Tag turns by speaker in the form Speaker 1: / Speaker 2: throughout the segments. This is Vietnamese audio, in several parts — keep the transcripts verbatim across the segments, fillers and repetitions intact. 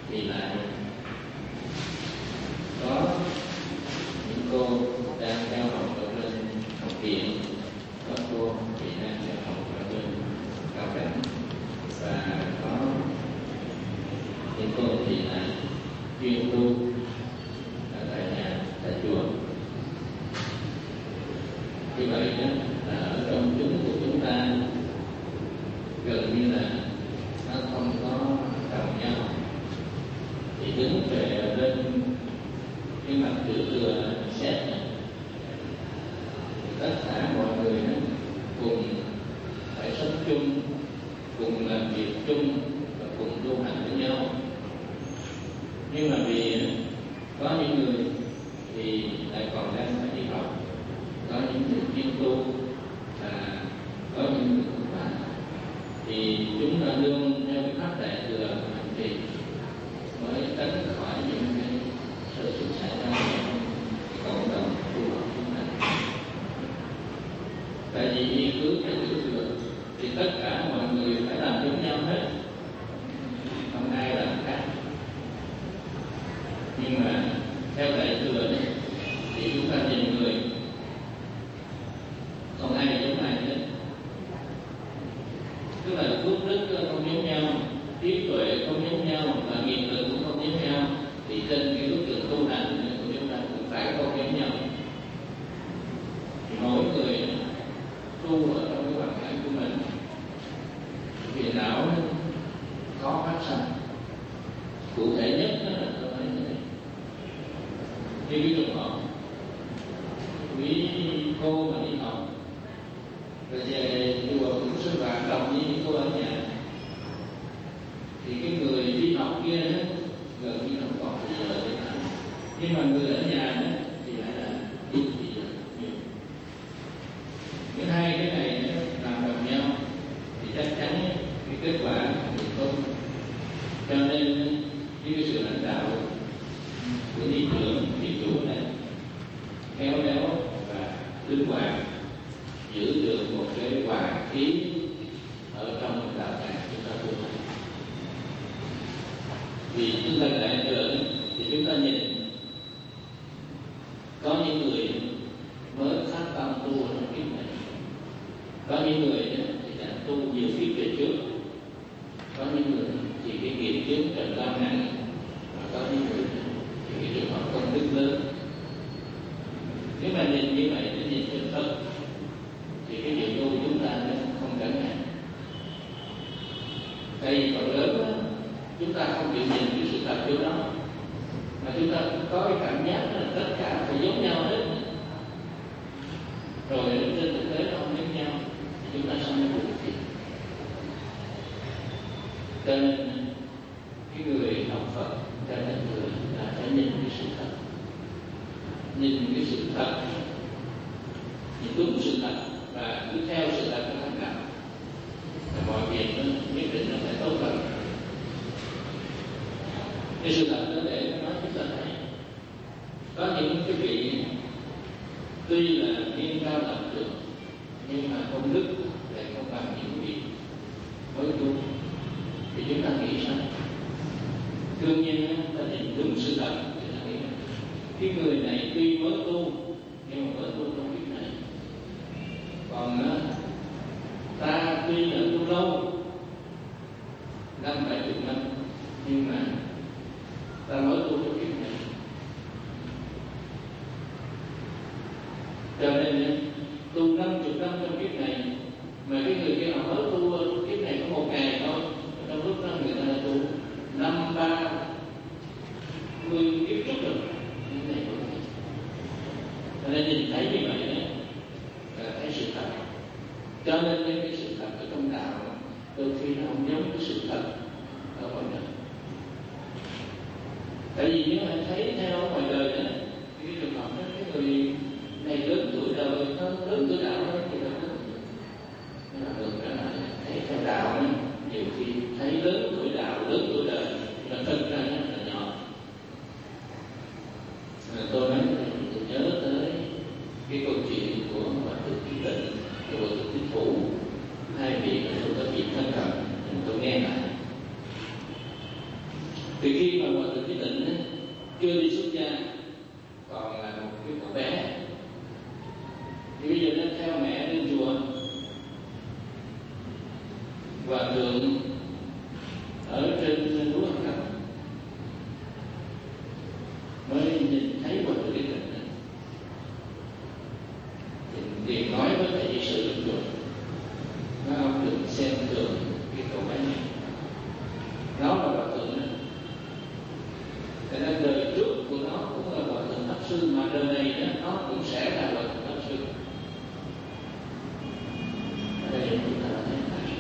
Speaker 1: thì lại có những cô đang theo học ở bên học viện, có cô thì đang theo học ở bên cao đẳng, và có những cô thì lại chuyên tu ở tại nhà, tại chùa. Như vậy đó là ở trong chúng của chúng ta gần như là nó không có đồng nhau. Thì đứng về bên cái mặt chữ thừa xét này, tất cả mọi người đó cùng phải sống chung, cùng làm việc chung và cùng tu hành với nhau. Nhưng mà vì có những người thì lại còn đang phải đi học, có những người chuyên tu, và có những người cũng phải, thì chúng ta luôn theo cái pháp đại thừa hành trì mới tránh khỏi những cái sự xuất xảy ra trong cộng đồng tu học chúng ta. Tại vì nghiên cứu cái chữ thừa thì tất cả mọi người phải làm giống nhau hết, không ai làm khác. Nhưng mà theo đại thừa đấy, thì chúng ta nhìn người không ai giống ai hết, tức là phước đức không giống nhau, trí tuệ không giống nhau, và nghiệp lực cũng không giống nhau. Thì trên cái đối tượng tu hành của chúng ta cũng phải không giống nhau. Thì mỗi người tu ở trong cái hoàn cảnh của mình, phiền não khó phát sinh. Cụ thể nhất đó là tôi nói thế. Như ví dụ họ quý cô mà đi học rồi về chùa cũng sư bạn đồng với những cô ở nhà, thì cái người đi học kia đó gần như không còn thời giờ để làm. Nhưng mà người ở nhà đó thì lại là ít thời giờ nhiều. Cái hai cái này nó làm đồng nhau thì chắc chắn cái kết quả thì tốt. Cho nên cái sự lãnh đạo của thị trưởng, thị chủ này khéo léo và linh hoạt, giữ được một cái hòa khí ở trong đạo tràng chúng ta tu hành. Vì chúng ta đại thừa thì chúng ta nhìn có những người mới phát tâm tu ở trong kiếp này, có những người thì đã tu nhiều kiếp về trước, có những người thì cái nghiệp chướng trần lao nặng, và có những người thì cái trường hợp công đức lớn. Nếu mà nhìn như vậy để nhìn chân thật thì cái việc tu chúng ta nó không cẩn thận. Cây còn lớn đó, chúng ta không chịu nhìn cái sự thật của nó, mà chúng ta có cái cảm giác là tất cả phải giống nhau hết, rồi trên thực tế nó không giống nhau thì chúng ta sống nó buồn phiền. Cho nên cái người học Phật cho nên người là phải nhìn cái sự thật, nhìn cái sự thật, nhìn đúng sự thật và cứ theo sự thật nó thành đạo, và mọi việc nó nhất định nó phải tốt hơn. Cái sự thật đó để nó nói chúng ta thấy có những cái vị tuy là niên cao lập được nhưng mà công đức lại không bằng những vị mới tu. Thì chúng ta nghĩ sao? Đương nhiên ta nhìn đúng sự thật thì ta nghĩ cái người này tuy mới tu nhưng mà mới tu trong kiếp này, còn ta tuy là tu lâu năm bảy chục năm nhưng mà ta mới tu trong kiếp này. Cho nên tu năm chục năm trong kiếp này mà cái người kia họ mới tu trong kiếp này có một ngày thôi, trong lúc đó người ta đã tu năm ba mươi kiếp trước rồi. Cho nên nhìn thấy như vậy đấy là thấy sự thật. Cho nên cái sự thật ở trong đạo đôi khi nó không giống cái sự thật ở ngoài đời. Tại vì nếu anh thấy theo ngoài đời đó, cái trường hợp đó, cái người này lớn tuổi đời, nó lớn tuổi đạo đó thì nó lớn. Nhưng mà được đó là thấy theo đạo đó, nhiều khi thấy lớn tuổi đạo, lớn tuổi đời, mà thực ra nó là nhỏ. Tôi nói tôi nhớ tới cái câu chuyện của Hòa Thượng Trí Tịnh và Hòa Thượng Thích Thủ, hai vị tôi có dịp thân cận, tôi nghe lại. Thì khi mà Hòa Thượng Trí Tịnh chưa đi xuất gia, còn là một cái cậu bé, thì bây giờ nó theo mẹ lên chùa. Hòa Thượng ở trên núi Hồng Cấm mới nhìn thấy Hòa Thượng Trí Tịnh, liền nói với thầy trị sự trong chùa: nói ông đừng xem thường cái cậu bé này, nó là Hòa Thượng đó. Thế nên đời trước của nó cũng là Hòa Thượng Pháp Sư, mà đời này đó, nó cũng sẽ là Hòa Thượng Pháp Sư. Ở đây chúng ta thấy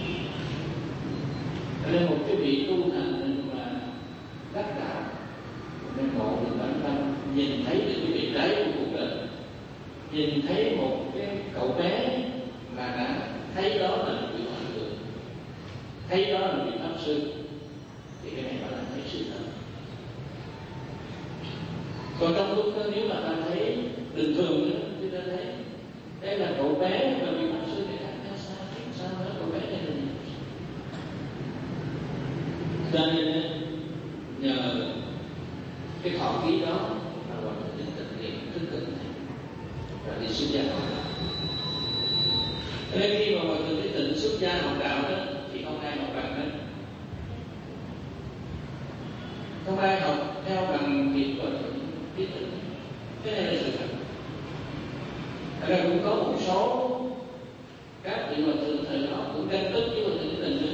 Speaker 1: Ở đây một cái vị tu hành mà đắc đạo, nên ngộ được bản thân, nhìn thấy được cái vị trí của cuộc đời, nhìn thấy một cái cậu bé mà đã thấy đó là một vị Hòa Thượng, thấy đó là một vị Pháp Sư, thì cái này gọi là thấy sự thật. Còn trong lúc đó, nếu mà ta thấy bình thường đó, thì ta thấy đây là cậu bé và vị Pháp Sư thì khác nhau sao? Sao đó cậu bé này là gì? Cho nên nhờ cái thọ ký đó mà Hòa Thượng Trí Tịnh liền thức tỉnh này và đi xuất gia học đạo. Cho nên khi mà Hòa Thượng Trí Tịnh xuất gia học đạo đó, thì không ai học bằng hết, không ai học theo bằng việc Hòa Thượng Trí Tịnh. Cái này là sự thật. Ở đây cũng có một số các vị Hòa Thượng thời đó cũng tranh tức với Hòa Thượng Trí Tịnh nữa.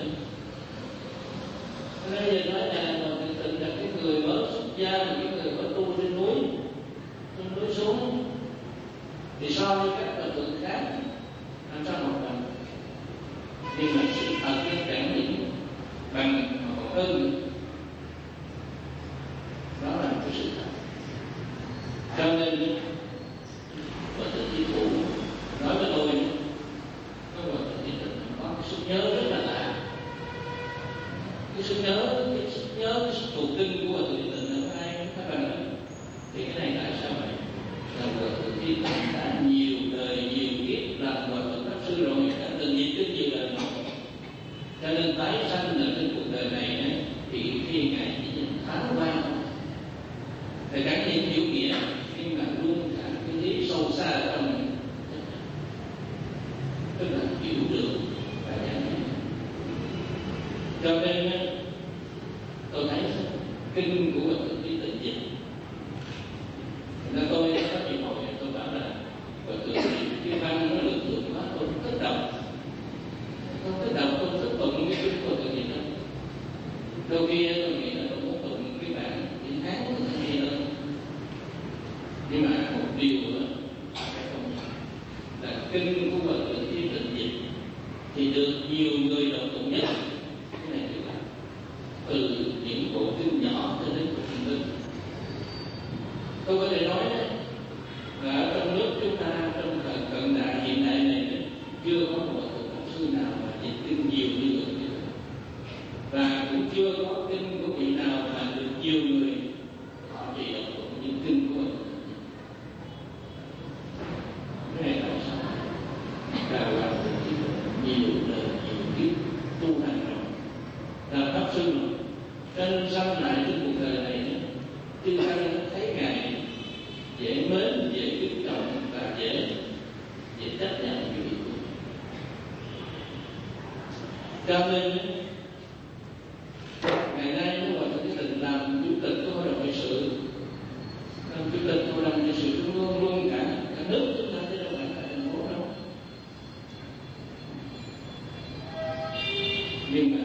Speaker 1: Cho nên giờ nói là Hòa Thượng Trí Tịnh là cái người mới xuất gia, là cái người mới tu trên núi, trên núi xuống, thì so với các Hòa Thượng khác làm sao học bằng. Nhưng mà sự thật cái trải nghiệm bằng một ơn, đó là một cái sự thật. Cho nên Hòa Thượng Trí Thủ nói với tôi, nói Hòa Thượng Trí Tịnh có cái sức nhớ rất là lạ. Cái sức nhớ, cái sức nhớ, cái sức thuộc tinh của Hòa Thượng Trí Tịnh là ai các bạn nói. Thì cái này tại sao vậy? Là Hòa Thượng Trí Tịnh đã nhiều đời, nhiều kiếp làm Hòa Thượng Pháp Sư rồi, đã từng nhiệt rất nhiều đời rồi. Cho nên tái sanh ở trên cuộc đời này ấy, thì khi Ngài chỉ nhìn thoáng qua, Thầy cảm nhận hiểu nghĩa, nhưng mà luôn cả cái lý sâu xa ở trong mình, tức là hiểu được và nhận nhận. Cho nên tôi thấy kinh của Hòa Thượng Trí Tịnh dịch, nên tôi có chuyện hội tôi bảo là Hòa Thượng cái văn nó lực lượng quá, tôi không thích đọc, tôi thích đọc, tôi thích tụng cái kinh của Hòa Thượng gì đâu. Đôi khi tôi nghĩ là tôi muốn tụng cái bản chữ Hán của thầy hay hơn. Nhưng mà một điều đó phải công nhận là kinh của Hòa Thượng Trí Tịnh dịch thì được nhiều người đọc tụng nhất. Cái này là từ những bộ kinh nhỏ cho đến bộ kinh lớn. Tôi có thể nói là ở trong nước chúng ta, trong thời cận đại hiện đại này, chưa có một Hòa Thượng Pháp Sư nào mà dịch kinh nhiều như vậy, và cũng chưa có kinh của vị nào mà được nhiều người họ chỉ đọc tụng những kinh của mình. Cái này tại sao? Là Hòa Thượng Trí Tịnh nhiều đời, nhiều kiếp tu hành rồi, là Pháp Sư rồi. Cho nên sau lại trên cuộc đời này, chúng ta thấy Ngài dễ mến, dễ kính trọng và dễ dễ chấp nhận những điều của. Cho nên ngày nay nếu Hòa Thượng Trí Tịnh làm chủ tịch của Hội đồng Trị sự, làm chủ tịch Hội đồng Trị sự Trung ương luôn cả cả nước chúng ta, chứ đâu phải cả thành phố đâu. Nhưng mà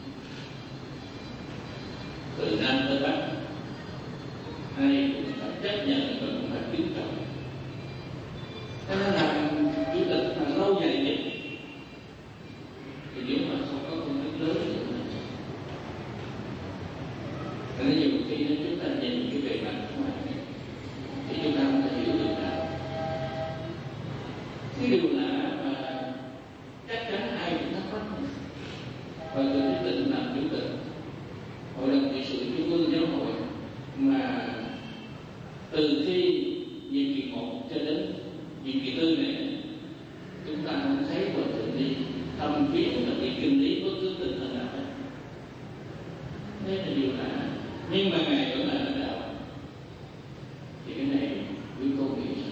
Speaker 1: từ Nam tới Bắc ai cũng phải chấp nhận và cũng phải kính trọng. Cho nên làm chủ tịch mà lâu dài nhất thì nếu mà không có công đức lớn thì cho nên nhiều khi chúng ta nhìn cái bề mặt ngoài thì chúng ta không thể hiểu được nào. Cái điều lạ mà chắc chắn ai cũng thắc mắc. Và từ Trí Tịnh làm chủ tịch Hội đồng Trị sự Trung ương Giáo hội, mà từ khi nhiệm kỳ một cho đến nhiệm kỳ tư này, chúng ta không thấy Hòa Thượng đi thăm viếng và đi kinh lý bất cứ tình hình nào hết. Đây là điều lạ. nhưng mà Ngài vẫn là lãnh đạo. Thì cái này quý cô nghĩ sao?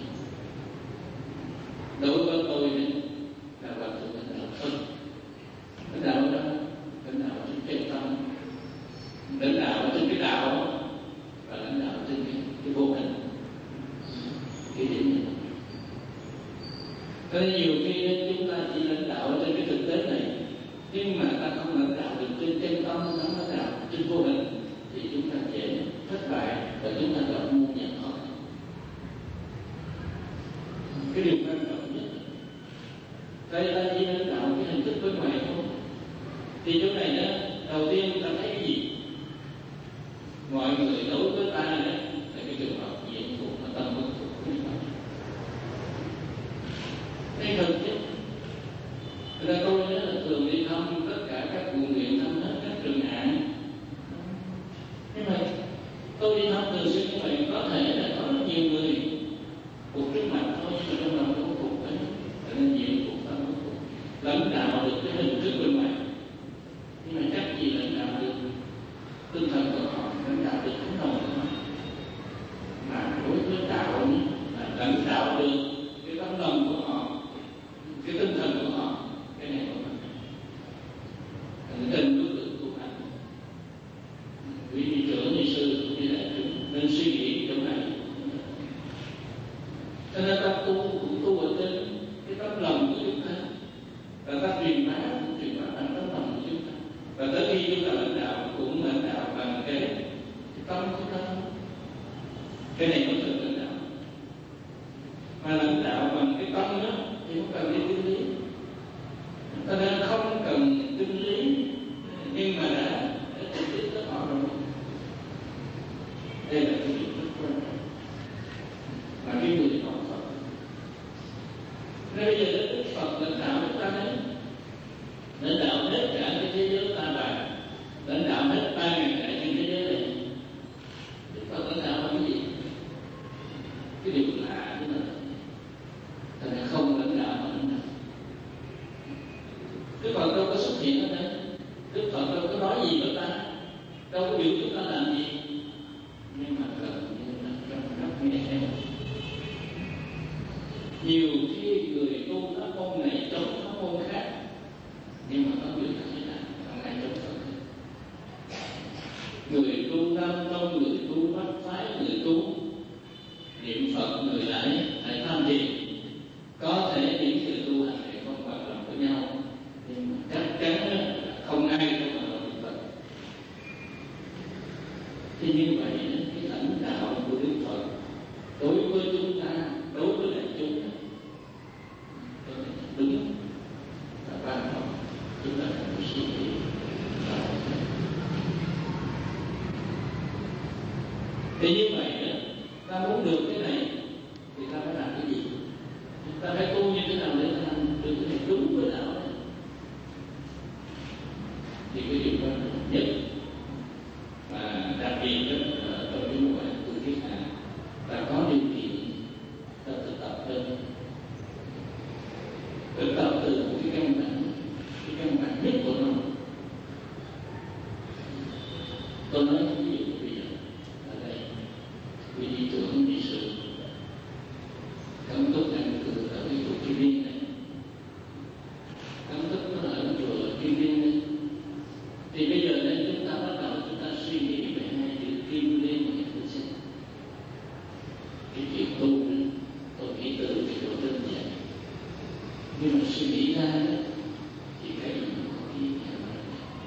Speaker 1: Đối với tôi là hoàn toàn lãnh đạo không. Lãnh đạo đó, lãnh đạo trên chân tâm, lãnh đạo trên cái đạo và lãnh đạo trên cái, cái vô hình. Cái điểm này. Có nhiều khi chúng ta chỉ lãnh đạo trên cái thực tế này, nhưng mà ta không lãnh đạo được trên chân tâm, không lãnh đạo trên vô hình, thì chúng ta dễ thất bại và chúng ta gặp muôn vàn khó khăn. Cái điều quan trọng nhất, đây ta chỉ lãnh đạo cái hình thức bên ngoài thôi. Thì chỗ này đó, đầu tiên ta thấy cái gì? Mọi người đối với ta đó là cái trường hợp diện thuộc mà tâm bất thuộc của mình. Cái thực chất, là tôi đó là thường đi thăm tất cả các quận huyện, thăm hết các trường hạn. Nhưng mà tôi đi thăm thường xuyên như vậy, có thể là có rất nhiều người cuộc trước mặt thôi, nhưng mà trong lòng không phục đấy, cho nên nhiều cuộc tâm không phục. Lãnh đạo được cái hình thức bên ngoài, nhưng mà chắc gì lãnh đạo được tinh thần của họ, lãnh đạo được tấm lòng của họ. Mà đối với đạo là lãnh đạo được cái tấm lòng của họ, cái tinh thần của họ, cái này của mình. Thành tình đối tượng của anh, quý vị trưởng, quý sư, quý đại chúng nên suy nghĩ chỗ này. Cho nên ta tu cũng tu ở trên cái tấm lòng của chúng ta, và ta truyền bá cũng truyền bá bằng tấm lòng của chúng ta. Và tới khi chúng ta lãnh đạo cũng lãnh đạo bằng cái, cái tâm của ta. Cái này mới là lãnh đạo. Mà lãnh đạo bằng cái tâm đó thì không cần đi tinh lý. Ta nên không cần tinh lý, nhưng mà đã trực tiếp tới họ rồi. Đây là cái điều rất quan trọng. Mà cái người họ Phật, nên bây giờ Đức Phật lãnh đạo chúng ta đấy, lãnh đạo hết cả cái thế giới ta bà, lãnh đạo hết ba ngàn đại trên thế giới này. Đức Phật lãnh đạo là cái gì? Cái điều lạ thế này, thành ra không lãnh đạo mà lãnh đạo. Đức Phật đâu có xuất hiện ở đây, Đức Phật đâu có nói gì với ta, đâu có biểu chúng ta làm gì, nhưng mà gần như là trong rất nghe theo. Nhiều khi người tu pháp môn này chống pháp môn khác, nhưng mà có người ta thế nào, không ai chống Phật. Người tu Nam Tông, người tu Bát Phái, người tu niệm Phật, người lại lại tham thiền, có thể những sự tu hành này không hoạt động với nhau, nhưng mà chắc chắn là không ai không hoạt động với Phật. Thì như vậy cái lãnh đạo của Đức Phật đối với chúng ta, đối với đại chúng đúng là quan trọng, chúng ta phải suy nghĩ. Thì như vậy đó, ta muốn được cái này thì ta phải làm cái gì? Ta phải tu như thế nào để ta làm được cái này đúng với đạo này? Thì cái điều quan trọng nhất và đặc biệt đó là trong cái mùa tu thiết hạ, ta có điều kiện ta thực tập hơn, thực tập từ một cái căn bản, cái căn bản nhất của nó. Tôi nói ví dụ bây giờ ở đây, vị đi trưởng đi sự cấm túc ăn cư ở cái chùa Kim Liên này, cấm túc nó ở chùa Kim Liên này. Thì bây giờ đây chúng ta bắt đầu chúng ta suy nghĩ về hai chữ Kim Liên và Kim Sinh. Cái chuyện tu này, tôi nghĩ từ cái chỗ đơn giản, nhưng mà suy nghĩ ra thì cái gì nó có ý nghĩa là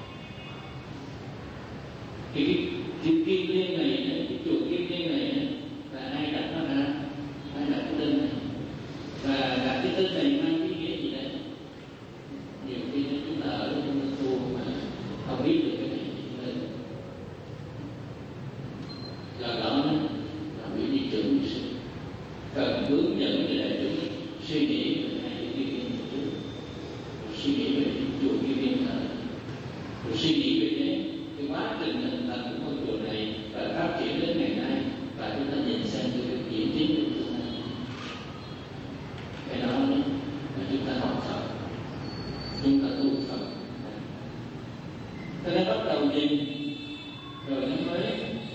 Speaker 1: cái cái Kim Liên này, cái chùa Kim Liên này là ai đặt nó ra, ai đặt cái tên này, và đặt cái tên này mang ý nghĩa gì đấy? Nhiều khi chúng ta ở trong tu mà không biết được cái này nên do đó là vị đi trưởng đi sự cần hướng dẫn cho đại chúng suy nghĩ về hai cái Kim Liên một chút, suy nghĩ về chùa Kim Liên này, rồi suy nghĩ về cái cái quá trình hình thành của ngôi chùa này và phát triển đến ngày nay, và chúng ta nhìn xem cái diễn tiến của tương lai. Cái đó là chúng ta học Phật, chúng ta tu Phật. Thế nên bắt đầu nhìn rồi nó mới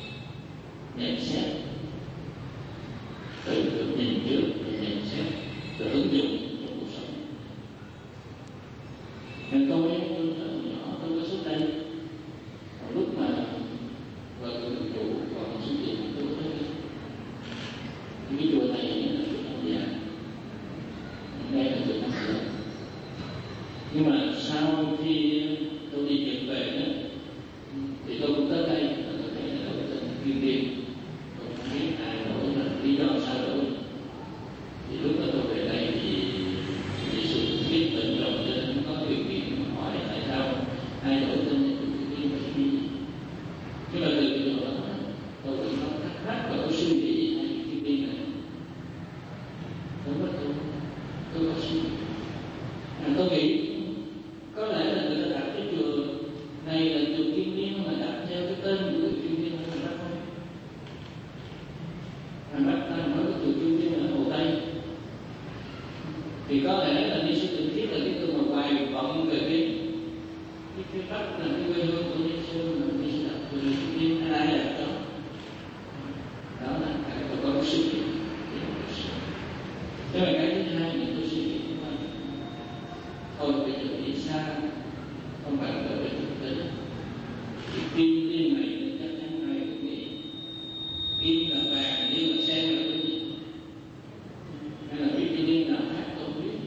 Speaker 1: Thì có lẽ là Ni Sư Tự Thiết là cái gương mà hoài vọng về cái cái cái Bắc là cái quê hương của Ni Sư, mà Ni Sư đặt từ Ni ai là đó. Đó là cái có có sự kiện. Thế là cái thứ hai thì tôi suy nghĩ của mình, thôi bây giờ đi xa, không phải là về thực tế. Thì kim liên này thì chắc chắn ai cũng nghĩ kim là vàng, liên là sen là cái gì? Hay là biết kim liên nào khác tôi không biết.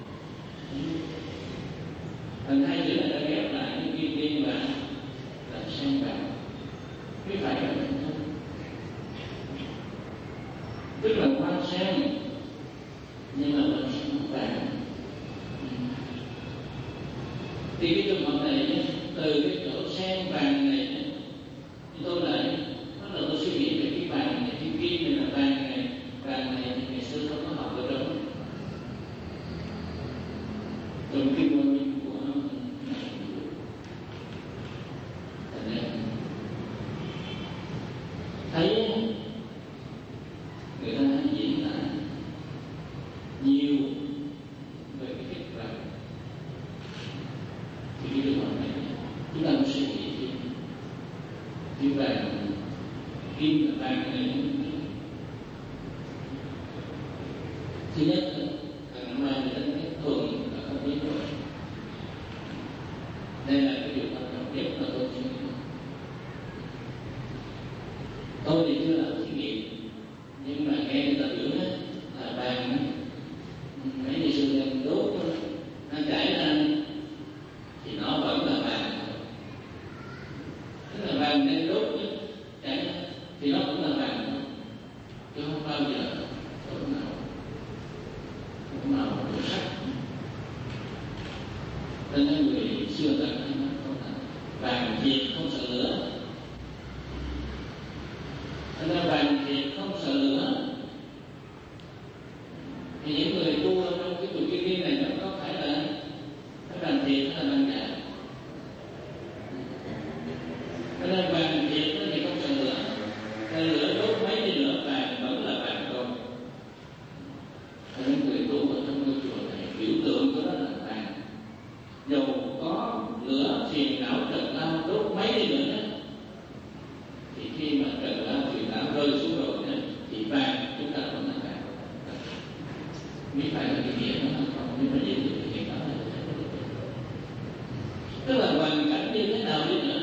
Speaker 1: Thành hai chữ này đã ghép lại những kim liên và là sen vàng. Biết phải là không? Tức là hoa sen nhưng mà vẫn sen vàng. Thì cái trường hợp này từ cái chỗ sen vàng này thì tôi lại bắt đầu tôi suy nghĩ về cái vàng này, cái kim này là vàng này, vàng này thì ngày xưa không có học ở đâu trong cái môn minh của thành ra thấy người ta diễn tả nhiều về cái kết vàng. Thì cái trường hợp này chúng ta suy nghĩ thêm như vàng kim là vàng này. Thứ nhất là hàng mai người ta thấy thường là không biết rồi. Đây là cái điều quan trọng nhất mà tôi suy nghĩ. Tôi thì chưa làm thí nghiệm, nhưng mà nghe người ta biểu đó là vàng mấy ngày xưa đang đốt nó chảy ra thì nó vẫn là vàng. Tức là vàng đang đốt chảy ra thì nó cũng là vàng thôi, chứ không bao giờ chỗ nào chỗ nào đổ sắc. Nên là người xưa ta hay nói câu là vàng thiệt không sợ lửa. Nên là vàng thiệt không sợ lửa. Thì những người tu ở trong cái tụ kim liên này nó có phải là cái vàng thiệt hay là vàng giả? Nên là vàng thiệt thì không sợ lửa. Cái lửa đốt mấy đi lửa vàng vẫn là vàng thôi. Những người tu ở trong ngôi chùa này biểu tượng của nó là vàng. Dầu có lửa phiền não trần lao đốt mấy đi nữa thì khi mà trần lao phiền não rơi xuống rồi đó, thì vàng chúng ta vẫn là vàng. Biết phải là cái nghĩa nó không, nhưng mà giữ được cái nghĩa đó là tức là hoàn cảnh như thế nào đi nữa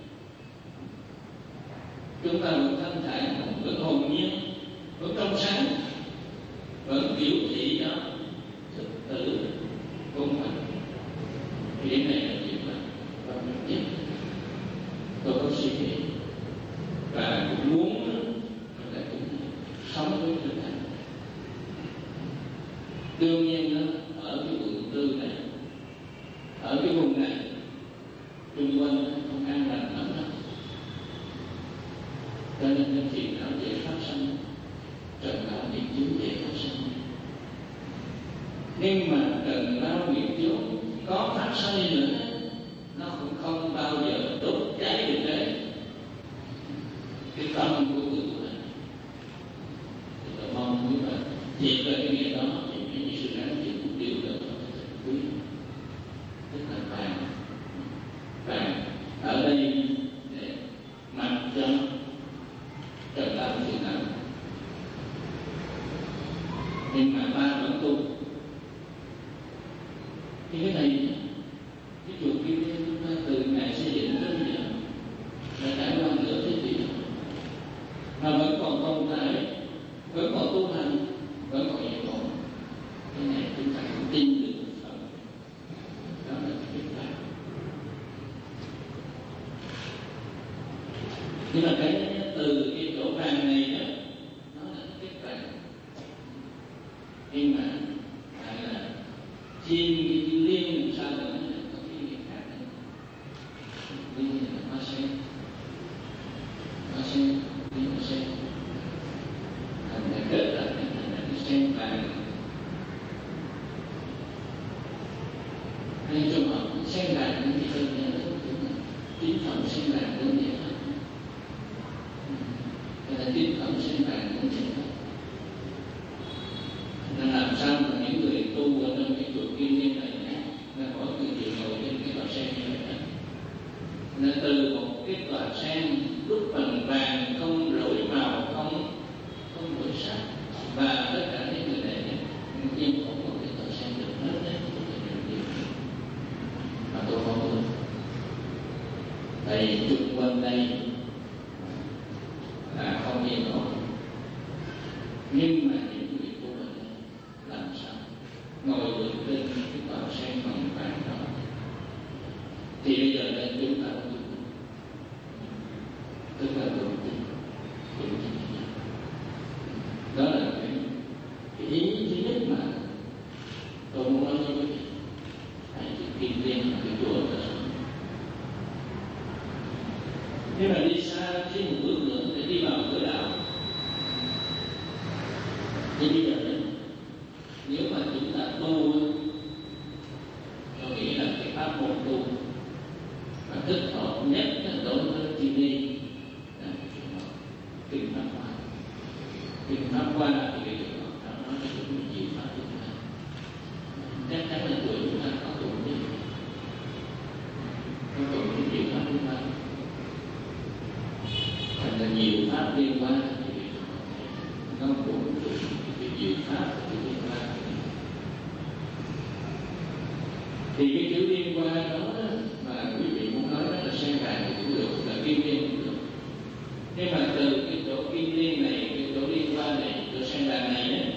Speaker 1: chúng ta vẫn thanh thản, vẫn hồn nhiên, vẫn trong sáng, vẫn biểu thị đó thực tử công bằng. Thì điểm này là điểm mà quan trọng nhất tôi có suy nghĩ và cũng muốn là cũng sống với thực hành. Đương nhiên đó, ở cái quận tư này, ở cái vùng này xung quanh không an lành lắm đâu, cho nên cái phiền não dễ phát sinh, trần lao nghiệp chướng dễ phát sinh. Nhưng mà trần lao nghiệp chướng có phát sinh nữa, nó cũng không bao giờ đốt cháy được đấy cái tâm của người tu hành. Thì tôi mong quý bạn thiệt là cái nghĩa đó thì những sự gắn chịu cũng đều được quý. Tức là vàng vàng ở đây để mặc cho trần lao phiền não. Nhưng mà ta vẫn tu. Thì cái này cái chùa Kim Liên chúng ta từ ngày xây dựng tới bây giờ đã trải qua nửa thế kỷ mà vẫn còn tồn tại, vẫn còn tu hành, vẫn còn hiện hữu. Cái này chúng ta cũng tin được một phần. Đó là cái kết quả. Nhưng mà cái từ cái chỗ vàng này đó, nó là cái kết quả. Nhưng mà lại là chiên cái chữ liên làm sao mà nó lại có cái nghĩa khác này. Ví dụ là hoa sen, hoa sen, liên hoa sen, thành ra kết là thành ra cái sen vàng. Hay trong hợp sen vàng thì đơn giản là tín phẩm sen vàng đơn giản lắm. Đây là tín phẩm sen vàng đơn giản lắm. Nên làm sao mà những người tu Nên từ một cái tòa sen đúc bằng vàng, không rỗi màu, không không đổi sắc, và tất cả những người này yên ổn một cái tòa sen được hết đấy, mà tôi không được. Tại chung quanh đây là không yên ổn, nhưng mà những người của mình làm sao ngồi được trên cái tòa sen bằng vàng đó, thì bây giờ đây chúng ta tức là đúng tin, đúng tin. Đó là cái, cái ý thứ nhất mà tôi muốn nói với quý vị. Hãy chịu kiên riêng là cái chùa đó. Nhưng mà đi xa thêm một bước nữa để đi vào cửa đạo. Thì bây giờ đấy, nếu mà chúng ta tu, tôi nghĩ là cái pháp môn tu mà thích hợp nhất đối với chi ni là kinh pháp hoa. Kinh pháp hoa thì cái trường hợp đó nói cho chúng mình nhiều pháp chúng ta chắc chắn là tuổi chúng ta có tụng đi, có tụng cái nhiều pháp chúng ta, thành là nhiều pháp liên quan thì cái trường hợp này nó cũng tụng cái nhiều pháp của liên quan. Thì cái chữ liên quan đó mà quý vị muốn nói đó là sen vàng cũng được, là kim liên cũng được. Nhưng mà từ cái chỗ kim liên này, cái chỗ liên quan này, chỗ sen vàng này ấy,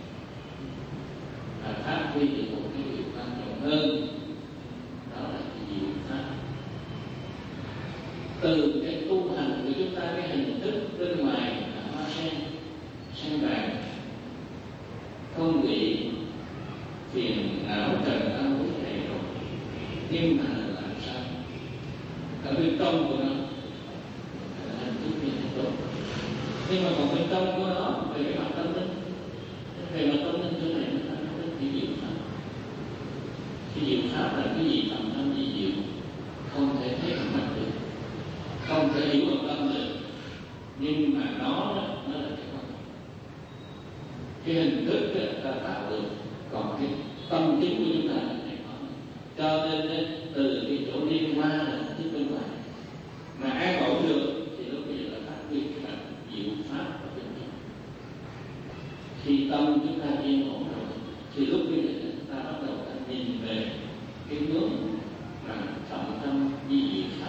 Speaker 1: là phát huy được một cái điều quan trọng hơn, đó là cái diệu pháp. Từ cái tu hành của chúng ta, cái hình thức bên ngoài là hoa sen, sen vàng, không bị phiền não trần áo này rồi, nhưng mà làm sao ở bên trong của nó là hình thức như thế tốt. Nhưng mà còn bên trong của nó về cái mặt tâm linh, về mặt tâm linh chỗ này nó là nó cái diệu pháp. Cái diệu pháp là cái gì? Tầm tâm gì diệu, không thể thấy bằng mặt được, không thể hiểu bằng tâm được, nhưng mà nó nó là cái quan trọng. Cái hình thức ta tạo được, còn cái tâm chính của chúng ta là này có. Cho nên từ cái chỗ liên quan là cái bên ngoài mà an ổn được thì lúc bây giờ là phát huy cái mặt diệu pháp ở bên trong. Khi tâm chúng ta yên ổn rồi thì lúc bây giờ chúng ta bắt đầu ta nhìn về cái hướng mà trọng tâm di diệu pháp,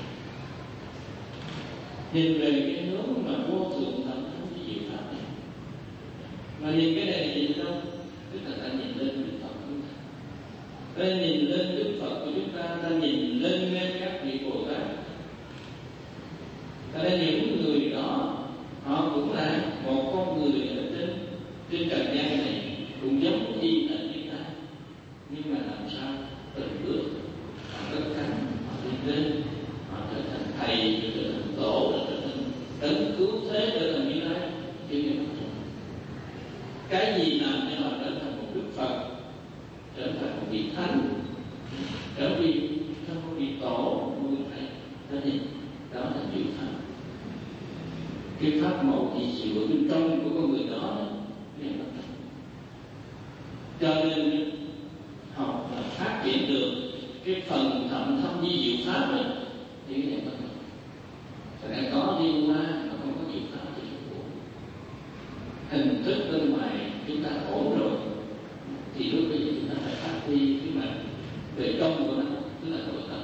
Speaker 1: nhìn về cái hướng mà vô thượng trọng tâm di diệu pháp này. Mà nhìn cái này là nhìn đâu? Tức là ta nhìn lên Đức Phật của chúng ta, ta nhìn lên Đức Phật của chúng ta, ta nhìn lên các vị Bồ Tát. Ta là những người đó, họ cũng là một con người ở trên trên trần gian này, cũng giống y là chúng ta, nhưng mà làm sao từng bước họ cất cánh, họ đi lên, họ trở thành thầy, trở thành tổ, trở thành đấng cứu thế, trở thành như lai. Cái gì làm cho họ trở thành một Đức Phật, trở thành một vị thánh, trở vì trong một vị tổ, một vị thầy, ta nhìn đó là diệu pháp. Cái pháp màu kỳ diệu ở bên trong của con người đó này bắt đầu. Cho nên học là phát triển được cái phần thậm thâm di diệu pháp này thì cái này bắt đầu. Sẽ có liên quan mà không có diệu pháp thì không ổn. Hình thức bên ngoài chúng ta ổn rồi thì lúc bây giờ chúng ta phải phát huy cái mặt về trong của nó, tức là nội tâm.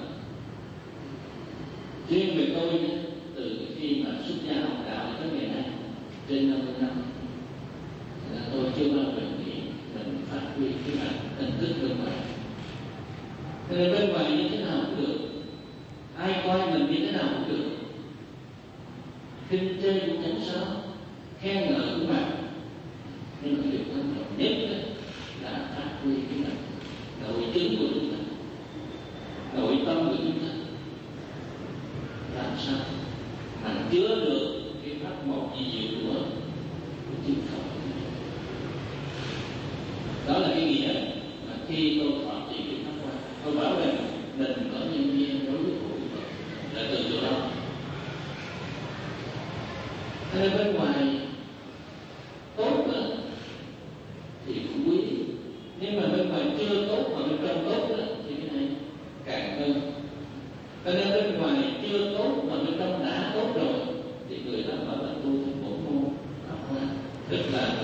Speaker 1: Riêng về tôi nhé, từ khi mà xuất gia học đạo tới ngày nay trên năm mươi năm là tôi chưa bao giờ nghĩ mình phát huy cái mặt hình thức bên ngoài. Thế nên bên ngoài như thế nào cũng được, ai coi mình như thế nào cũng được, khinh chê cũng chẳng sao, khen ngợi cũng mặc. Nhưng mà điều quan trọng nhất là phát huy cái mặt nội chứng của chúng ta, nội tâm của chúng ta, làm sao mà chứa được cái pháp một di diệu của của chư Phật. Đó là cái nghĩa mà khi tôi thọ trì cái pháp quan, tôi bảo rằng mình có nhân duyên đối với của Phật là từ chỗ đó. Thế nên bên ngoài tốt đó, thì cũng quý, nhưng mà bên ngoài chưa tốt mà bên trong tốt đó, thì cái này càng hơn. Cho nên bên ngoài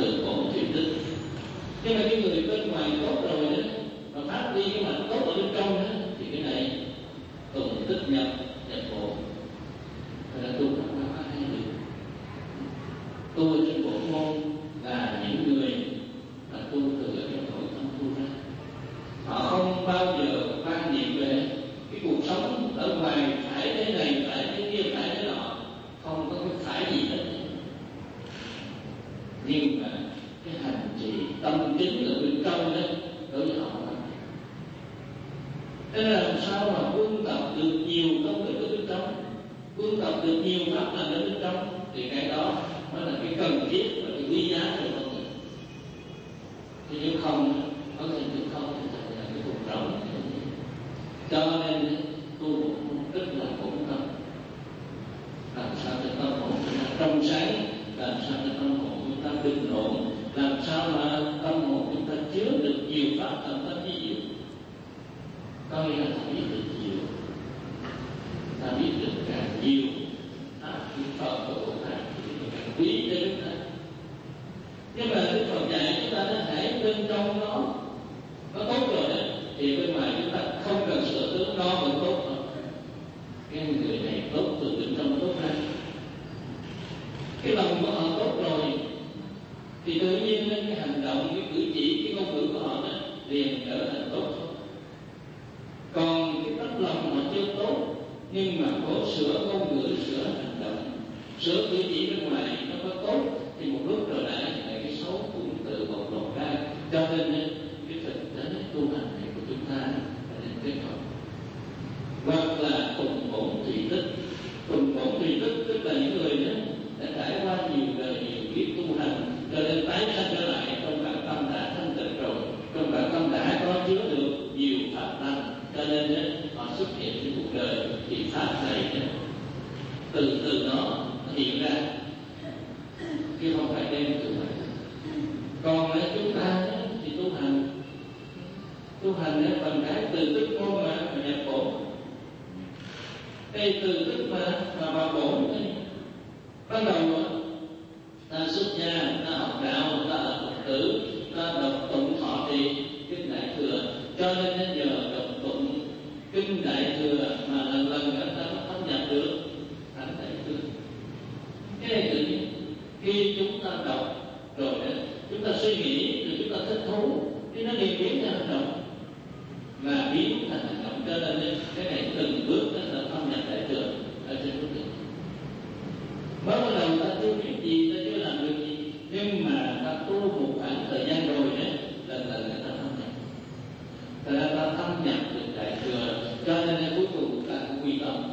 Speaker 1: thường ổn thủy tích. Nhưng mà cái người bên ngoài tốt rồi đó, mà phát huy cái mặt tốt ở bên trong đó, thì cái này tùng tích nhập nhập bộ. Rồi là tu các pháp hai điều. Tu ở trên bộ môn là những người mà tu từ ở trong nội tâm tu ra. Họ không bao giờ quan niệm về cái cuộc sống ở ngoài phải thế này, phải thế kia, phải thế nọ, không có cái phải gì hết. Nhưng mà cái hành trì tâm chính ở bên trong đó đối với họ là thế. Làm sao mà quân tập được nhiều công đức ở bên trong, quân tập được nhiều pháp lành ở bên trong, thì cái đó mới là cái cần thiết và cái quý giá cho con người. Thì nếu không, có thể nếu không thì thành là cái cuộc sống. Cho nên tu rất là khổ tâm, làm sao cho tâm hồn chúng ta trong sáng, làm sao cho tâm hồn chúng ta bình ổn, làm sao mà tâm hồn chúng ta chứa được nhiều pháp tâm tâm ví dụ. Coi là ta biết được nhiều, ta biết được càng nhiều, ta biết Phật của Bồ Tát thì càng quý đến chúng ta. Nhưng mà Đức Phật dạy chúng ta nó hãy bên trong nó nó tốt rồi đó, thì bên ngoài chúng ta không cần sửa tướng, nó vẫn tốt thôi. Cái người này tốt từ bên trong tốt ra, cái lòng của họ tốt rồi thì tự nhiên cái hành động, cái cử chỉ, cái ngôn ngữ của họ đó liền trở thành tốt thôi. Còn cái tấm lòng họ chưa tốt, nhưng mà cố sửa ngôn ngữ, sửa hành động, sửa cử chỉ bên ngoài nó có tốt, thì một lúc rồi lại cái xấu cũng tự bộc lộ ra. Cho nên cái thực tế tu hành này của chúng ta là nên kết hợp, hoặc là cùng ổn thủy tích. Cùng ổn thủy tích tức là những người đó đã trải qua nhiều đời nhiều kiếp tu hành, cho nên tái sanh trở lại trong bản tâm đã thanh tịnh rồi, trong bản tâm đã có chứa được nhiều pháp lành, cho nên đó, họ xuất hiện trong cuộc đời thì pháp này đó, từ từ nó, nó hiện ra, chứ không phải đem từ ngoài. Còn lại chúng ta đó, thì tu hành tu hành đó, bằng cái từ tức môn mà mà nhập bổn. Đây từ tức mà mà vào bổn đây. Ban đầu ta xuất gia, ta học đạo, ta là Phật tử, ta đọc tụng thọ trì kinh Đại Thừa, cho nên đến giờ đọc tụng kinh Đại Thừa mà lần lần ta mới thâm nhập được thành Đại Thừa. Cái này tự nhiên khi chúng ta đọc rồi đó, chúng ta suy nghĩ rồi chúng ta thích thú thì nó liền biến ra hành động, mà biến thành hành động. Cho nên cái này từng bước đó là thâm nhập Đại Thừa ở trên bước đường. Mới bắt đầu ta chưa biết gì, ta chưa làm được gì, nhưng mà ta tu một khoảng thời gian rồi đó, lần lần người ta thâm nhập, ta ta thâm nhập được Đại Thừa, cho nên cuối cùng ta cũng quy tâm.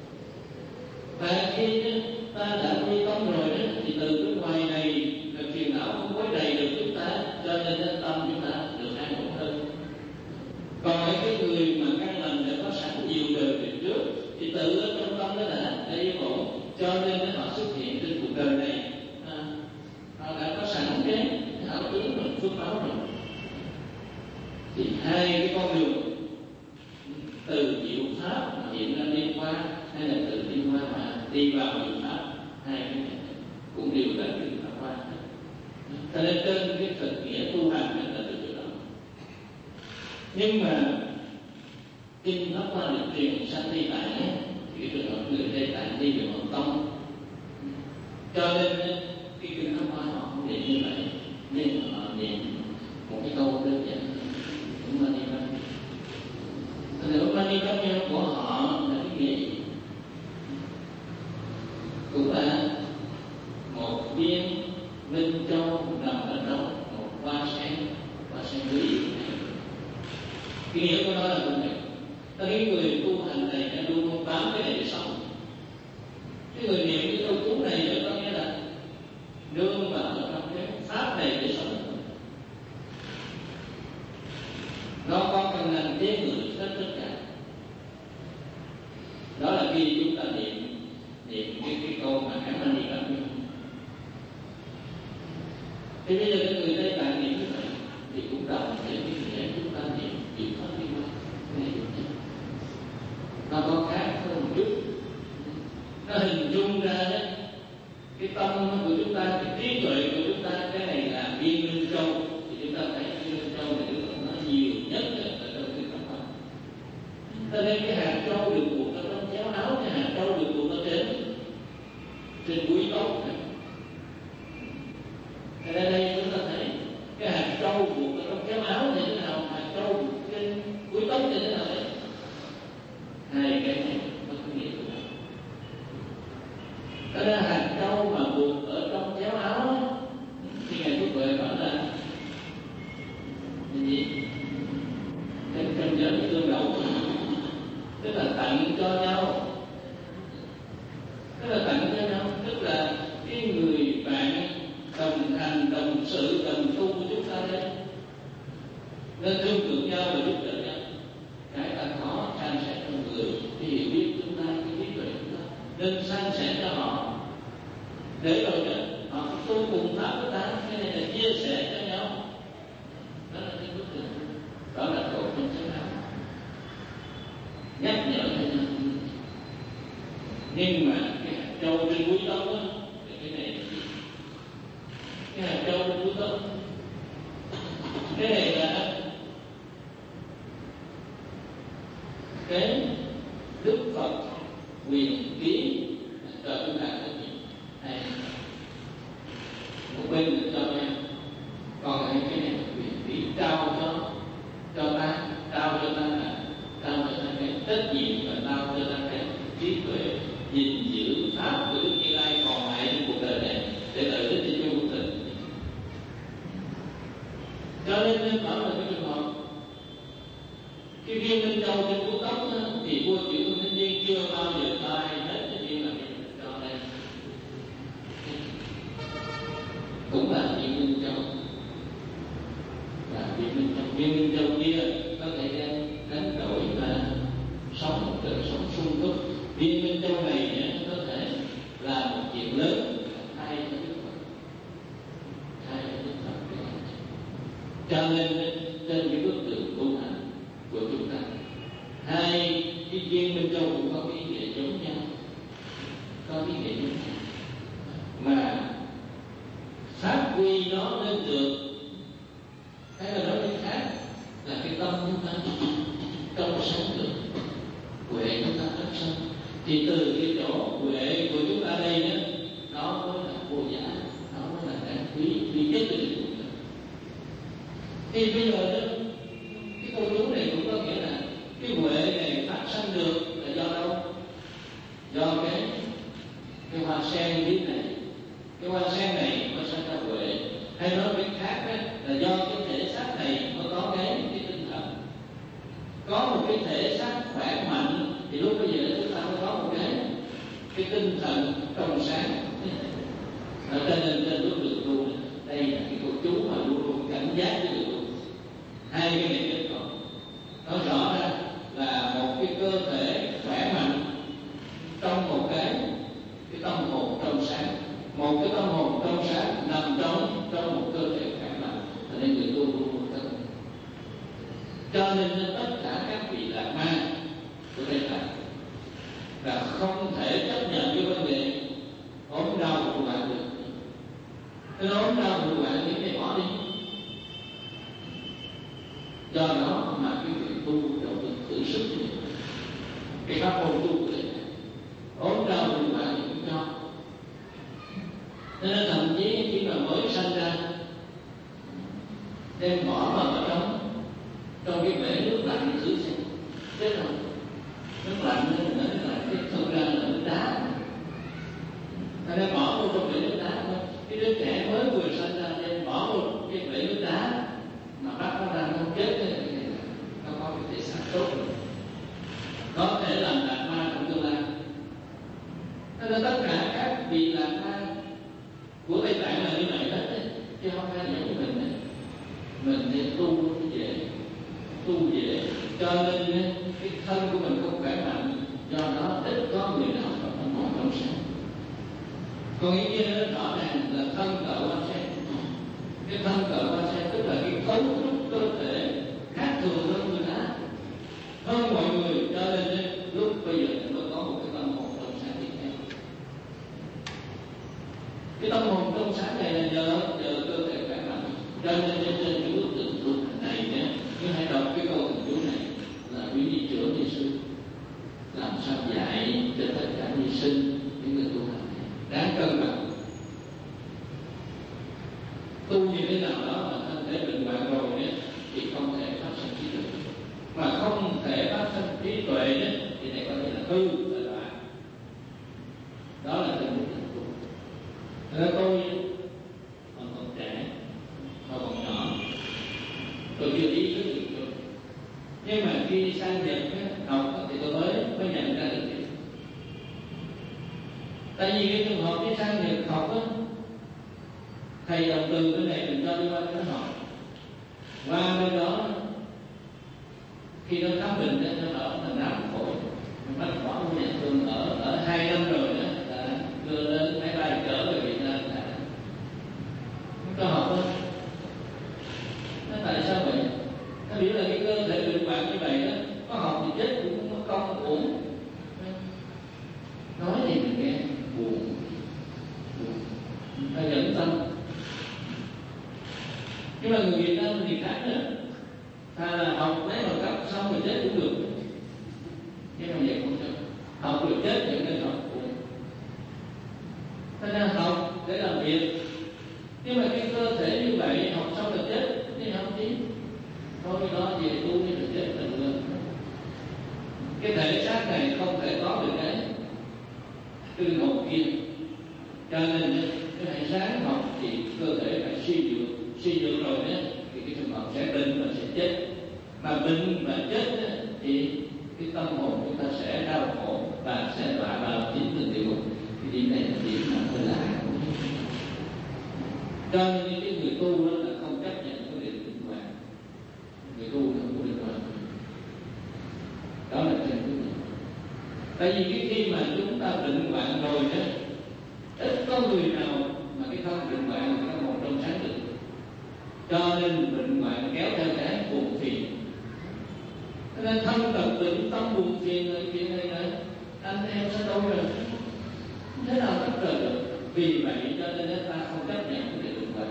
Speaker 1: Và khi ta đã quy tâm rồi đó, thì từ cái ngoài này phiền não không quấy đầy được chúng ta, cho nên tâm chúng ta được an ổn hơn. Còn cái người mà căn lành đã có sẵn nhiều đời về trước thì tự ở trong tâm nó đã đã yên ổn, cho nên họ xuất hiện trên cuộc đời này, à, họ đã có sẵn cái hảo ứng rồi, phước báo rồi. Thì hai cái con đường từ diệu pháp mà hiện ra đi qua, hay là từ đi qua mà đi vào diệu pháp, hai cái này cũng đều là diệu pháp qua. Cho nên trên cái thực nghĩa tu hành là từ chỗ đó. Nhưng mà kinh Pháp Hoa được truyền sang Tây Tạng, thì trường hợp người Tây Tạng đi về Hồng Tông, cho nên cái kinh Pháp Hoa họ không niệm như vậy, nhưng họ niệm một cái câu đơn giản, cũng Mani Padme. Thì Mani Padme của họ là cái nghĩa gì? Cũng là một viên minh châu nằm ở trong một hoa sen, hoa sen quý. Cái nghĩa của nó là như vậy. Ta cái người tu hành này đã luôn luôn bám cái này để sống. Cái người niệm cái câu chú này là có nghĩa là nương vào ở trong cái pháp này để sống. Nó có công năng chế ngự tất tất cả. Đó là khi chúng ta niệm niệm cái, cái câu mà Hán Mani Padme. Thì bây giờ cái người Tây Tạng niệm như vậy thì cũng đồng để cái nghĩa chúng ta niệm diệu pháp đi qua. Này nó có khác hơn một chút, nó hình dung ra đấy cái tâm của chúng ta, cái trí tuệ của chúng ta, cái này là châu thì chúng ta thấy cái lương châu này được nó nhiều nhất ở trong cái pháp pháp. Cho nên cái hạt châu được buộc ở trong chéo áo, cái hạt châu được buộc ở trên trên búi tóc này. Ở đây đây chúng ta thấy cái hạt châu buộc ở trong chéo áo như thế nào, hạt châu buộc trên búi tóc như thế nào đấy. Hai cái này nó có nghĩa là đó là hạt châu mà buộc ở trong chéo áo thì ngài Phước Huệ bảo là gì? Trong trong giới tương đậu, tức là tặng cho nhau, tức là tặng cho nhau, tức là cái người bạn đồng hành, đồng sự, đồng tu của chúng ta đây nên thương lượng nhau và giúp đỡ nhau. Cái ta có san sẻ cho người thì hiểu biết tương lai, cái trí tuệ chúng ta nên san sẻ cho họ để rồi đó họ tu cùng pháp với ta. Cái này là chia sẻ cho nhau, đó là cái bước đường, đó là tổ trong sách áo nhắc nhở cho nhau. Nhưng mà cái hạt châu trên búi tóc á, cái này là gì? Cái hạt châu trên búi tóc, cái này là cái Đức Phật quyền ký cho chúng ta thực hiện. Hay một bên là cho em, còn cái này là quyền ký trao cho cho ta, trao cho ta là trao cho ta cái trách nhiệm và trao cho ta cái trí tuệ gìn giữ pháp của Đức Như Lai còn lại trong cuộc đời này để lợi ích cho chúng ta. Cho nên nên bảo là cái trường hợp cái viên Minh Châu trên búi tóc đó, thì vua Triệu Minh Viên chưa bao giờ có ai hết cái viên là viên Minh Châu đây, cũng là viên Minh Châu, là viên Minh Châu. Viên Minh Châu kia có thể đánh, đánh đổi và sống một đời sống sung túc. Viên Minh Châu này nhé, có thể là một chuyện lớn thay cho Đức Phật, thay cho Đức Phật. Cho nên trên cái bước đường tu hành của chúng ta, hai cái viên Minh Châu cũng có cái ý nghĩa giống nhau, có cái ý nghĩa giống nhau, mà phát huy nó lên được hay là nói cái khác là cái tâm chúng ta trong sáng được, huệ chúng ta rất sâu. Thì từ cái chỗ huệ của chúng ta đây đó, nó mới là vô giá, nó mới là đáng quý quý nhất của chúng ta. Thì bây giờ đó, cái câu chú này cũng có nghĩa là cái huệ này phát sinh được là do đâu? Do cái cái hoa sen biết này, cái hoa sen này nó sinh ra huệ, hay nói cách khác đó, là do cái thể xác này nó có cái cái tinh thần. Có một cái thể xác khỏe mạnh thì lúc bây giờ chúng ta mới có một cái cái tinh thần trong sáng. Ở trên lên trên bước đường tu, đây là cái câu chú mà luôn luôn cảnh giác với đường tu. Hai cái này kết hợp nó rõ ra là một cái cơ thể khỏe mạnh trong một cái cái tâm hồn trong sáng, một cái tâm hồn trong sáng nằm trong trong một cơ thể khỏe mạnh, cho nên người tu luôn luôn thân. Cho nên tất cả các vị lạc ma của đây là là không thể chấp nhận cái vấn đề ốm đau của bạn được. Cái ốm đau của bạn thì phải bỏ đi. Do đó mà cái việc tu đầu tiên thử sức này, cái pháp môn tu của đây ốm đau của bạn thì cũng cho. Nên thậm chí khi mà mới sanh ra đem bỏ vào ở trong trong cái bể nước lạnh thử xem, thế rồi nước lạnh nên là nước lạnh, cái thực ra là nước đá, ta đem bỏ vô trong bể nước đá thôi. Cái đứa trẻ mới vừa sanh ra đem bỏ vô cái bể nước đá mà bắt nó ra không chết thế này, nó có cái thể xác tốt rồi, có thể làm lạc ma trong tương lai. Nên là tất cả các vị lạc ma của Tây Tạng là như vậy hết đấy, chứ không phải giống của mình đấy. Mình thì tu dễ, tu dễ, cho nên cái thân của mình không khỏe mạnh, do đó ít có người nào có tâm hồn trong sáng. Còn ý nghĩa nó rõ ràng là thân cỡ hoa sen. Cái thân cỡ hoa sen tức là cái cấu trúc cơ thể khác thường hơn người ta, hơn mọi người, cho nên lúc bây giờ nó có một cái tâm hồn trong sáng tiếp theo. Cái tâm hồn trong sáng này là nhờ nhờ cơ thể khỏe mạnh, Cho nên trên trên cái bức tượng tu hành này nhé, nếu hãy đọc cái câu thần chú này là quý vị chữa ni sư, làm sao dạy cho tất cả ni sinh những người tu hành này đáng cân bằng. Tu như thế nào đó mà thân thể bệnh hoạn rồi nhé thì không thể phát sinh trí tuệ, mà không thể phát sinh trí tuệ nhé thì này có thể là hư là loạn. Đó là cái mục đích tu. Thế tôi còn còn trẻ, còn còn nhỏ, tôi chưa ý thức được chưa. Nhưng mà khi sang Nhật học thì tôi mới mới nhận ra được điều. Tại vì cái trường hợp khi sang Nhật học á, thầy đồng từ cái này mình cho đi qua cái học, qua bên đó khi nó khám bệnh nó ở thành nám phổi, nó bắt bỏ của nhà thương ở ở hai năm rồi đó là đưa lên máy bay trở về Việt Nam là có học không? Nó tại sao vậy? Nó biểu là cái cơ thể bệnh hoạn như vậy đó, có học thì chết cũng không có công uổng. Nói thì mình nghe buồn, buồn, phải nhẫn tâm. Nhưng mà người Việt Nam thì khác nữa, thà là học lấy bằng cấp xong rồi chết cũng được, nhưng mà vậy không được, học được chết vẫn nên học buồn. Thế nên học để làm việc, nhưng mà cái cơ thể như vậy học xong rồi chết thì không chí thôi cái đó về tu như là chết là được. Cái thể xác này không thể có được cái cái linh hồn kia, cho nên cái hãy sáng học thì cơ thể phải suy nhược, suy nhược rồi đó thì cái trường hợp sẽ bệnh và sẽ chết. Mà bệnh và chết đó, thì cái tâm hồn chúng ta sẽ đau khổ và sẽ đọa vào chính từng địa ngục. Cái điểm này là điểm mà hơi lạ. Cho nên cái người tu đó là không chấp nhận cái điều linh hoạt. Người tu không có linh hoạt. Đó là trên thứ nhất. Tại vì cái khi mà chúng ta bệnh hoạn rồi đó, ít có người nào mà cái thân bệnh hoạn mà nó một trong sáng được. Cho nên bệnh hoạn kéo theo cái buồn phiền. Cho nên thân tật bệnh tâm buồn phiền rồi chuyện này là anh em sẽ đâu rồi. Thế nào tách rời được? Vì vậy cho nên ta không chấp nhận cái điều bệnh hoạn.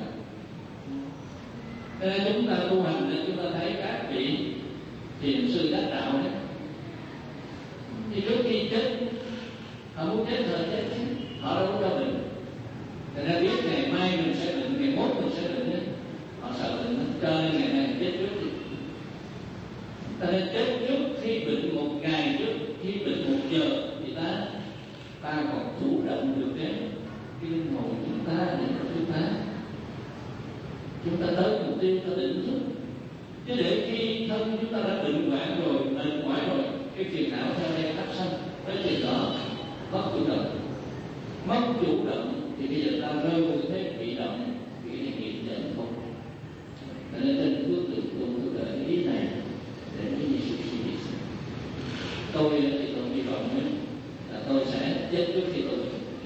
Speaker 1: Cho nên chúng ta tu hành nên chúng ta thấy các vị thiền sư đắc đạo đấy, thì trước khi chết họ muốn chết rồi chết, họ đâu có bệnh. Người ta biết ngày mai mình sẽ bệnh, ngày mốt mình sẽ bệnh đấy, họ sợ bệnh hết, cho nên ngày nay chết trước đi. Ta nên chết trước khi bệnh một ngày, trước khi bệnh một giờ thì ta ta còn chủ động được cái cái linh hồn chúng ta để chúng ta chúng ta tới mục tiêu ta định thức. Chứ để khi thân chúng ta đã bệnh hoạn rồi, mệt mỏi rồi, cái phiền não theo đây phát sinh, tới chuyện đó mất chủ động, mất chủ động thì bây giờ ta rơi vào thế bị động, bị hiện dẫn không. Nên trên bước đường tu tôi đợi cái ý này để cái gì suy nghĩ. Tôi thì tôi hy vọng là tôi sẽ chết trước khi tôi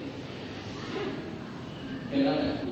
Speaker 1: cái đó là gì?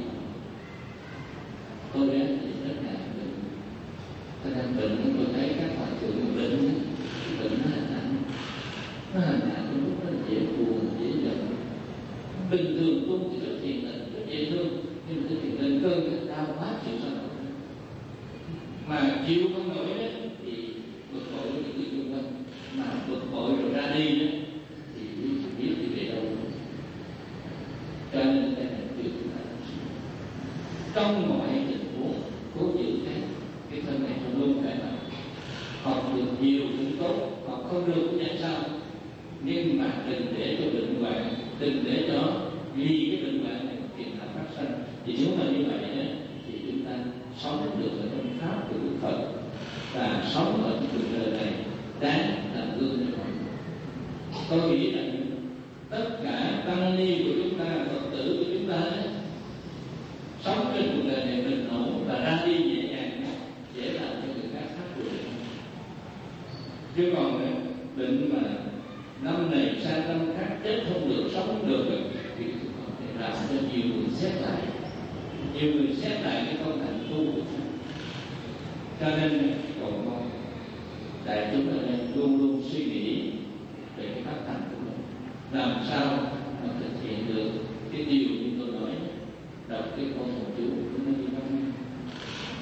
Speaker 1: Tôi đến thì rất là bệnh, tôi đang bệnh, tôi thấy các hòa thượng bệnh, bệnh nó hành hạnh, nó hành hạnh trong lúc nó dễ buồn, dễ giận. Bình thường tu thì rất thiền định, rất dễ thương, nhưng mà cái thiền định cơn cái đau quá chịu sao nổi. Mà chịu không nổi đấy thì bực bội với những người xung quanh, mà bực bội rồi ra đi đấy thì biết thì về đâu. Cho nên đây là điều chúng ta trong mọi tình huống cố giữ cái cái thân này trong luôn khỏe mạnh. Học được nhiều cũng tốt, học không được cũng chẳng sao, nhưng mà đừng để cho bệnh hoạn, đừng để cho vì cái bệnh hoạn này có tiền thành phát sinh. Thì nếu mà như vậy đó, thì chúng ta sống được ở trong pháp của Đức Phật và sống ở cái cuộc đời này đáng làm gương cho mọi người. Tôi nghĩ rằng tất cả tăng ni của chúng ta, Phật tử của chúng ta đó, sống trên cuộc đời này bình ổn và ra đi dễ dàng, dễ làm cho người khác phát triển. Chứ còn bệnh mà năm này sang năm khác chết không được, sống không được thì có thể làm cho nhiều người xét lại, nhiều người xét lại cái công thành tu. Cho nên cầu mong đại chúng ta nên luôn luôn suy nghĩ về cái phát thành của mình, làm sao mà thực hiện được cái điều như tôi nói, đọc cái con một chú của nó như thế.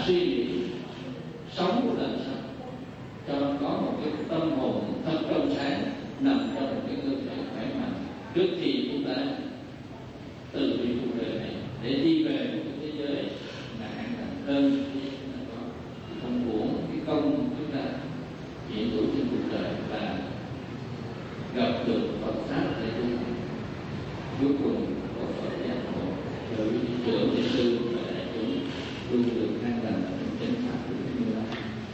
Speaker 1: suy nghĩ sống một lần sao cho nó có một cái tâm hồn thật trong sáng nằm trong một cái cơ thể khỏe mạnh trước khi chúng ta từ bi cuộc đời này để đi về một cái thế giới là an lành hơn khi chúng ta có không uổng cái công chúng ta hiện hữu trên cuộc đời và gặp được Phật pháp để tu cuối cùng có Phật giác ngộ rồi trưởng để sư và đại chúng luôn được an lành trong chánh pháp của Như Lai.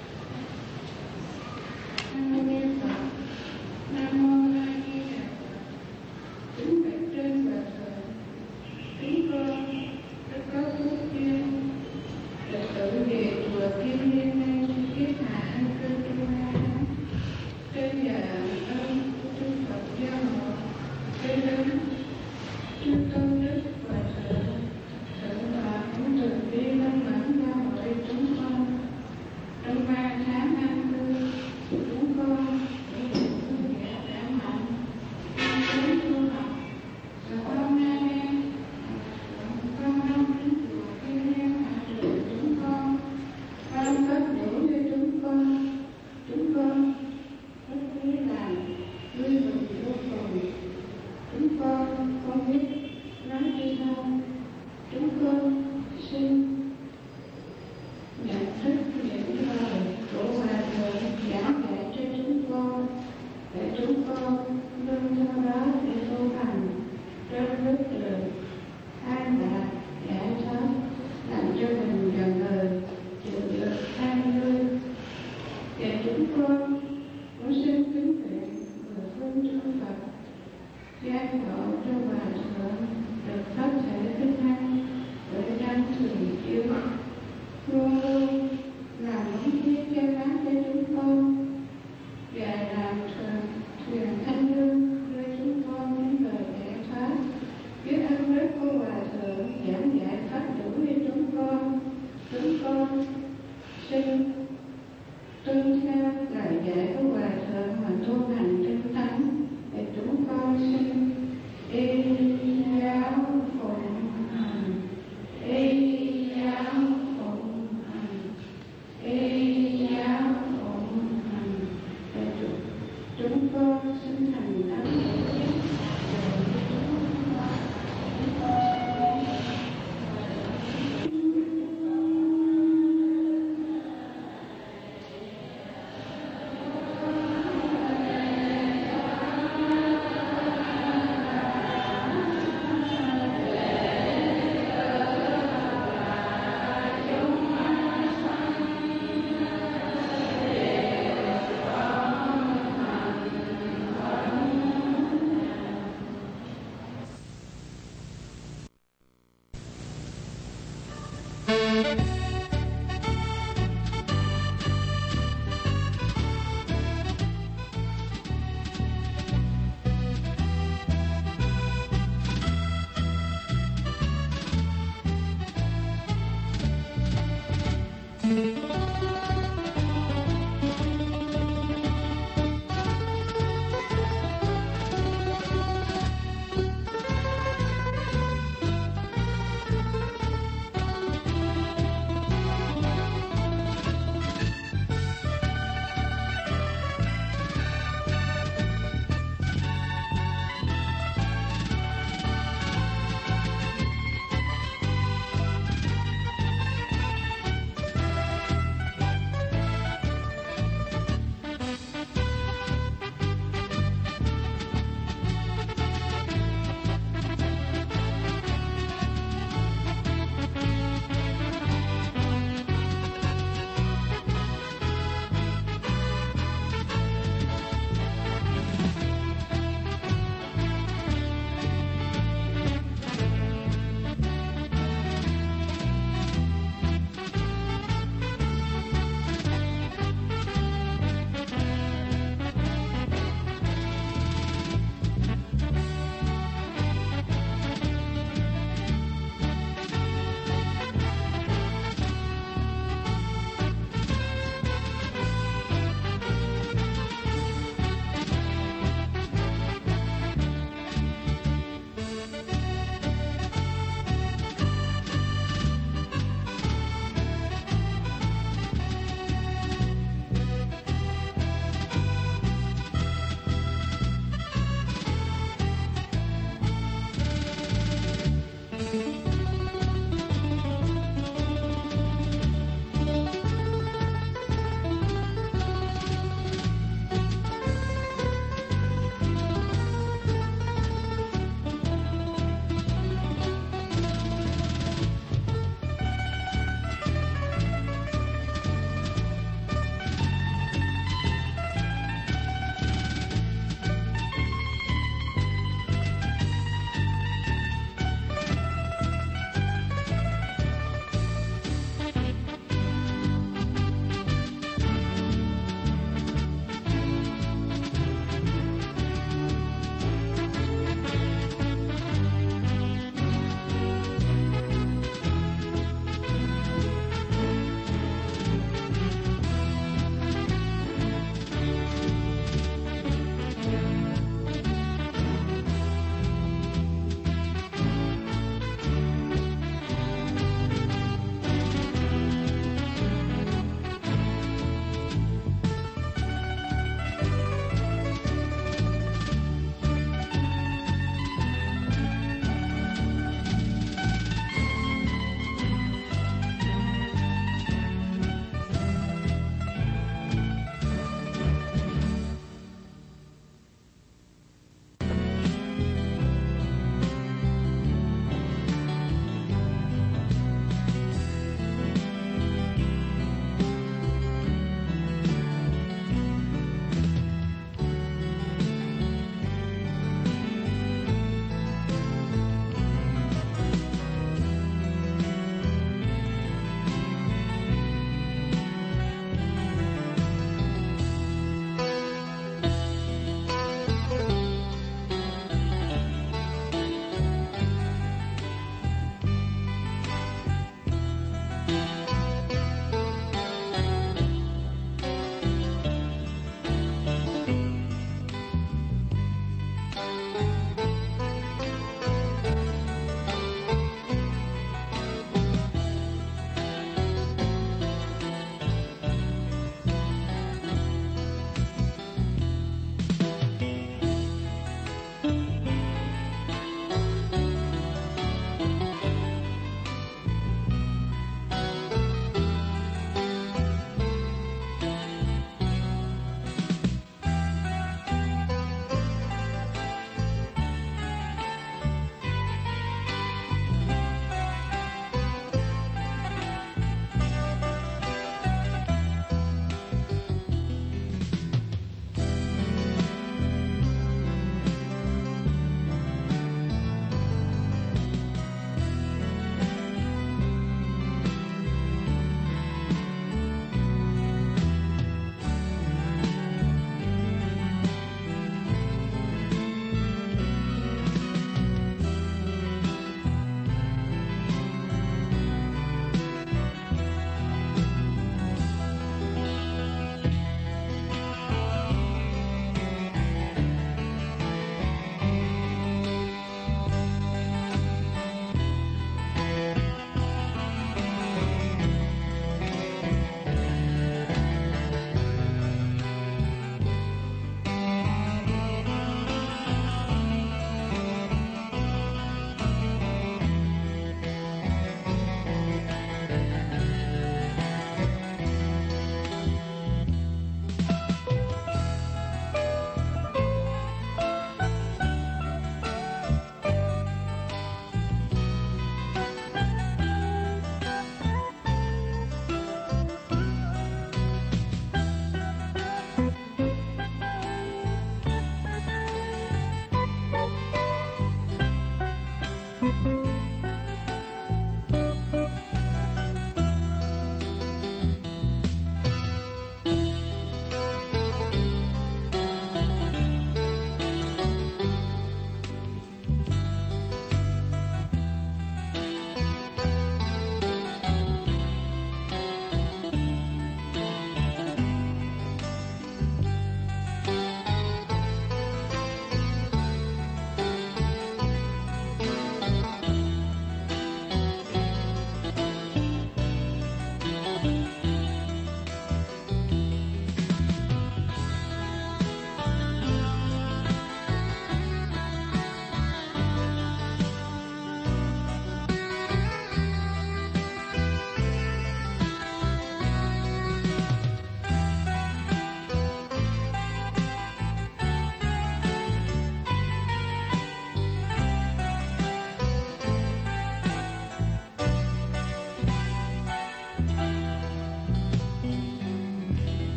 Speaker 2: Nam mô A Di Đà Phật. Kính bạch trên và thờ, kính con rất có phước duyên đệ tử về chùa Kim Liên Ninh kiết hạ an cư Trung Hoa trên nhà ơn chư Phật giáo hội trên đến chư tôn đức và thờ thượng tọa cũng từ bi lâm bản giáo hội chúng con trong ba tháng an cư chúng con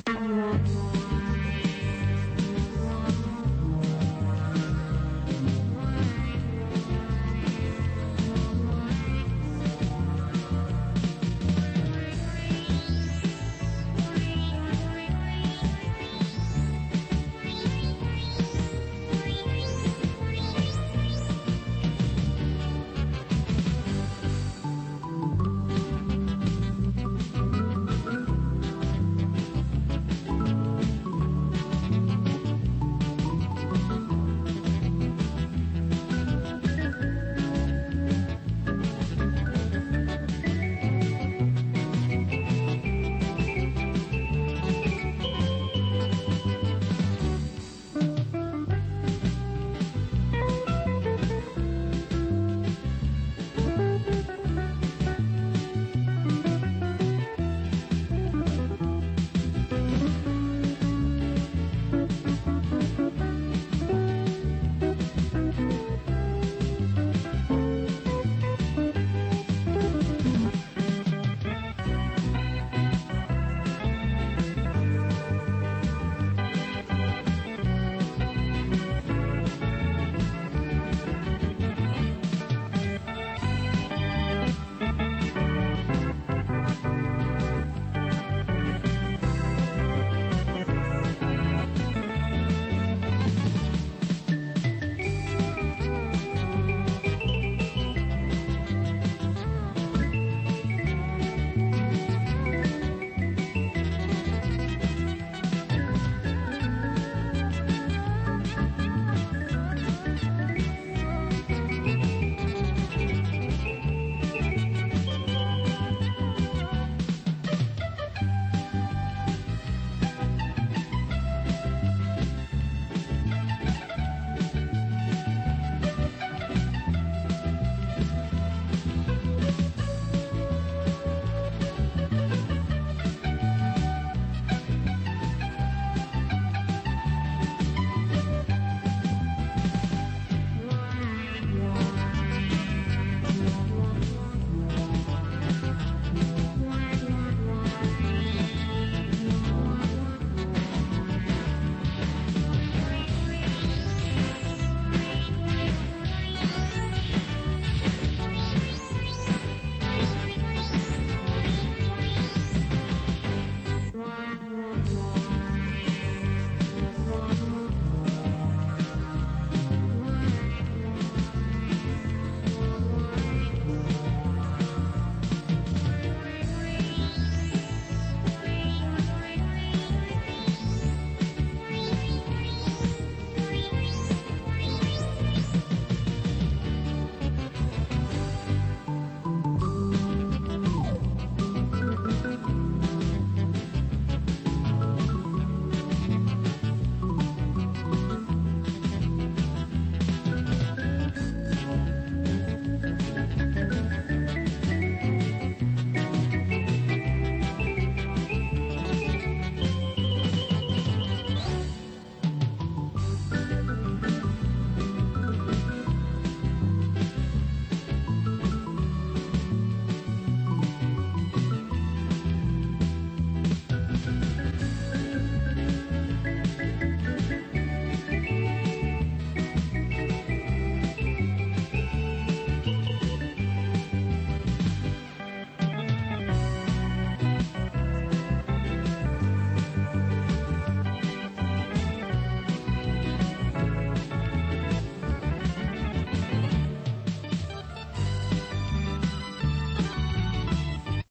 Speaker 3: Anh